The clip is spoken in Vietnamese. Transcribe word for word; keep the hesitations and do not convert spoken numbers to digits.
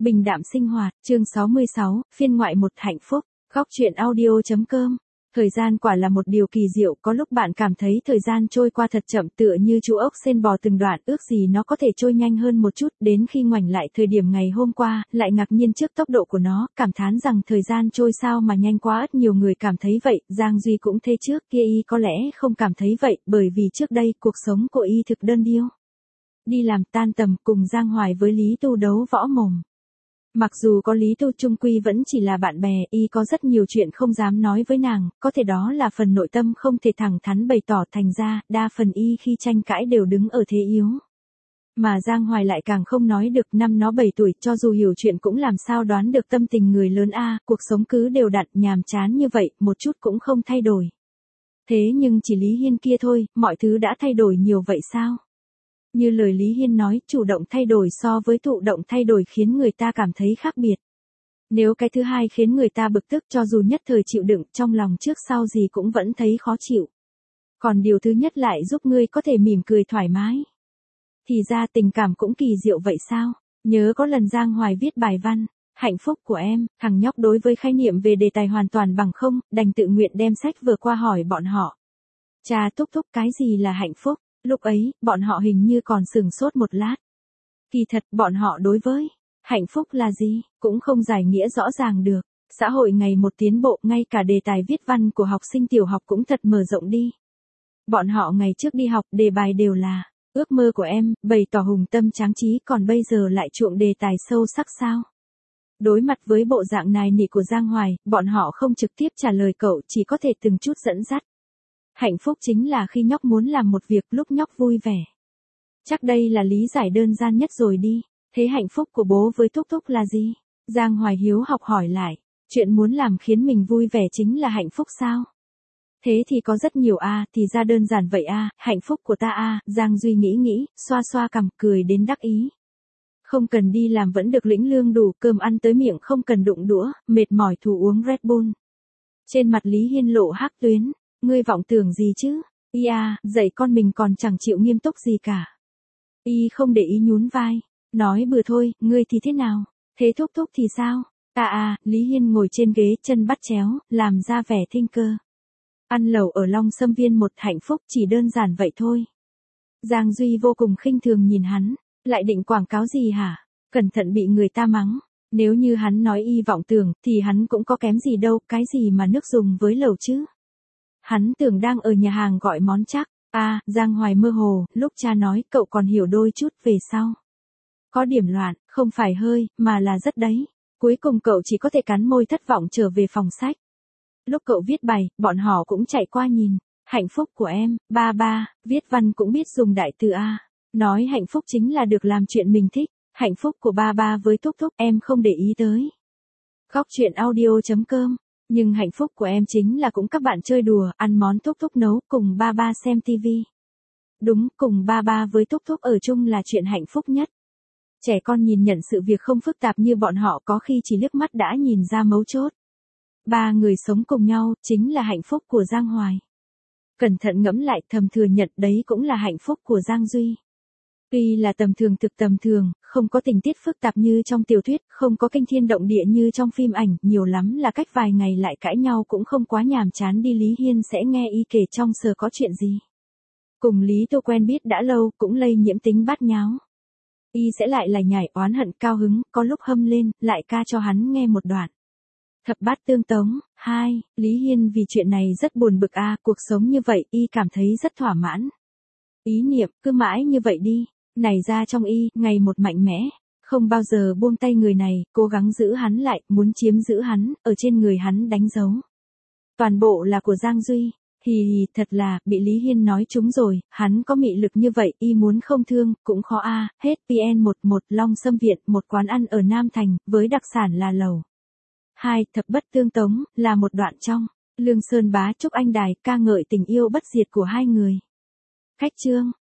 Bình đạm sinh hoạt, chương sáu mươi sáu, phiên ngoại một hạnh phúc, góc truyện audio.com. Thời gian quả là một điều kỳ diệu, có lúc bạn cảm thấy thời gian trôi qua thật chậm tựa như chú ốc sên bò từng đoạn, ước gì nó có thể trôi nhanh hơn một chút, đến khi ngoảnh lại thời điểm ngày hôm qua, lại ngạc nhiên trước tốc độ của nó, cảm thán rằng thời gian trôi sao mà nhanh quá. Ít nhiều người cảm thấy vậy, Giang Duy cũng thế, trước kia y có lẽ không cảm thấy vậy, bởi vì trước đây cuộc sống của y thực đơn điêu. Đi làm tan tầm cùng Giang Hoài với Lý Tu đấu võ mồm. Mặc dù có Lý Tu chung quy vẫn chỉ là bạn bè, y có rất nhiều chuyện không dám nói với nàng, có thể đó là phần nội tâm không thể thẳng thắn bày tỏ, thành ra, đa phần y khi tranh cãi đều đứng ở thế yếu. Mà Giang Hoài lại càng không nói được, năm nó bảy tuổi, cho dù hiểu chuyện cũng làm sao đoán được tâm tình người lớn a, cuộc sống cứ đều đặn nhàm chán như vậy, một chút cũng không thay đổi. Thế nhưng chỉ Lý Hiên kia thôi, mọi thứ đã thay đổi nhiều vậy sao? Như lời Lý Hiên nói, chủ động thay đổi so với thụ động thay đổi khiến người ta cảm thấy khác biệt. Nếu cái thứ hai khiến người ta bực tức, cho dù nhất thời chịu đựng, trong lòng trước sau gì cũng vẫn thấy khó chịu. Còn điều thứ nhất lại giúp ngươi có thể mỉm cười thoải mái. Thì ra tình cảm cũng kỳ diệu vậy sao? Nhớ có lần Giang Hoài viết bài văn, hạnh phúc của em, thằng nhóc đối với khái niệm về đề tài hoàn toàn bằng không, đành tự nguyện đem sách vừa qua hỏi bọn họ. Cha thúc thúc cái gì là hạnh phúc? Lúc ấy, bọn họ hình như còn sửng sốt một lát. Kỳ thật, bọn họ đối với hạnh phúc là gì, cũng không giải nghĩa rõ ràng được. Xã hội ngày một tiến bộ, ngay cả đề tài viết văn của học sinh tiểu học cũng thật mở rộng đi. Bọn họ ngày trước đi học, đề bài đều là ước mơ của em, bày tỏ hùng tâm tráng trí, còn bây giờ lại chuộng đề tài sâu sắc sao? Đối mặt với bộ dạng nài nỉ của Giang Hoài, bọn họ không trực tiếp trả lời cậu, chỉ có thể từng chút dẫn dắt. Hạnh phúc chính là khi nhóc muốn làm một việc, lúc nhóc vui vẻ. Chắc đây là lý giải đơn giản nhất rồi đi. Thế hạnh phúc của bố với thúc thúc là gì? Giang Hoài hiếu học hỏi lại. Chuyện muốn làm khiến mình vui vẻ chính là hạnh phúc sao? Thế thì có rất nhiều a, à, thì ra đơn giản vậy a, à, hạnh phúc của ta a, à. Giang Duy nghĩ nghĩ, xoa xoa cằm, cười đến đắc ý. Không cần đi làm vẫn được lĩnh lương đủ, cơm ăn tới miệng không cần đụng đũa, mệt mỏi thù uống Red Bull. Trên mặt Lý Hiên lộ hắc tuyến. Ngươi vọng tưởng gì chứ? Y à, dạy con mình còn chẳng chịu nghiêm túc gì cả. Y không để ý nhún vai. Nói bừa thôi, ngươi thì thế nào? Thế thúc thúc thì sao? À à, Lý Hiên ngồi trên ghế, chân bắt chéo, làm ra vẻ thinh cơ. Ăn lẩu ở Long Sâm Viên một, hạnh phúc chỉ đơn giản vậy thôi. Giang Duy vô cùng khinh thường nhìn hắn. Lại định quảng cáo gì hả? Cẩn thận bị người ta mắng. Nếu như hắn nói y vọng tưởng, thì hắn cũng có kém gì đâu, cái gì mà nước dùng với lẩu chứ? Hắn tưởng đang ở nhà hàng gọi món chắc. À, Giang Hoài mơ hồ, lúc cha nói cậu còn hiểu đôi chút về sau. Có điểm loạn, không phải hơi, mà là rất đấy. Cuối cùng cậu chỉ có thể cắn môi thất vọng trở về phòng sách. Lúc cậu viết bài, bọn họ cũng chạy qua nhìn. Hạnh phúc của em, ba ba, viết văn cũng biết dùng đại từ A. Nói hạnh phúc chính là được làm chuyện mình thích. Hạnh phúc của ba ba với thúc thúc em không để ý tới. Góc truyện audio.com. Nhưng hạnh phúc của em chính là cũng các bạn chơi đùa, ăn món thúc thúc nấu, cùng ba ba xem tivi. Đúng, cùng ba ba với thúc thúc ở chung là chuyện hạnh phúc nhất. Trẻ con nhìn nhận sự việc không phức tạp như bọn họ, có khi chỉ liếc mắt đã nhìn ra mấu chốt. Ba người sống cùng nhau, chính là hạnh phúc của Giang Hoài. Cẩn thận ngẫm lại, thầm thừa nhận đấy cũng là hạnh phúc của Giang Duy. Tuy là tầm thường thực tầm thường, không có tình tiết phức tạp như trong tiểu thuyết, không có kinh thiên động địa như trong phim ảnh, nhiều lắm là cách vài ngày lại cãi nhau cũng không quá nhàm chán đi. Lý Hiên sẽ nghe y kể trong sờ có chuyện gì. Cùng Lý Tô quen biết đã lâu, cũng lây nhiễm tính bát nháo. Y sẽ lại là nhảy oán hận cao hứng, có lúc hâm lên, lại ca cho hắn nghe một đoạn. Thập bát tương tống, hai, Lý Hiên vì chuyện này rất buồn bực a, cuộc sống như vậy, y cảm thấy rất thỏa mãn. Ý niệm, cứ mãi như vậy đi. Này ra trong y, ngày một mạnh mẽ, không bao giờ buông tay người này, cố gắng giữ hắn lại, muốn chiếm giữ hắn, ở trên người hắn đánh dấu. Toàn bộ là của Giang Duy, hì hì, thật là, bị Lý Hiên nói trúng rồi, hắn có mị lực như vậy, y muốn không thương, cũng khó a. Hết pê en mười một, Long Sâm Viện, một quán ăn ở Nam Thành, với đặc sản là lẩu. Hai, thập bất tương tống, là một đoạn trong, Lương Sơn Bá Trúc Anh Đài, ca ngợi tình yêu bất diệt của hai người. Cách chương.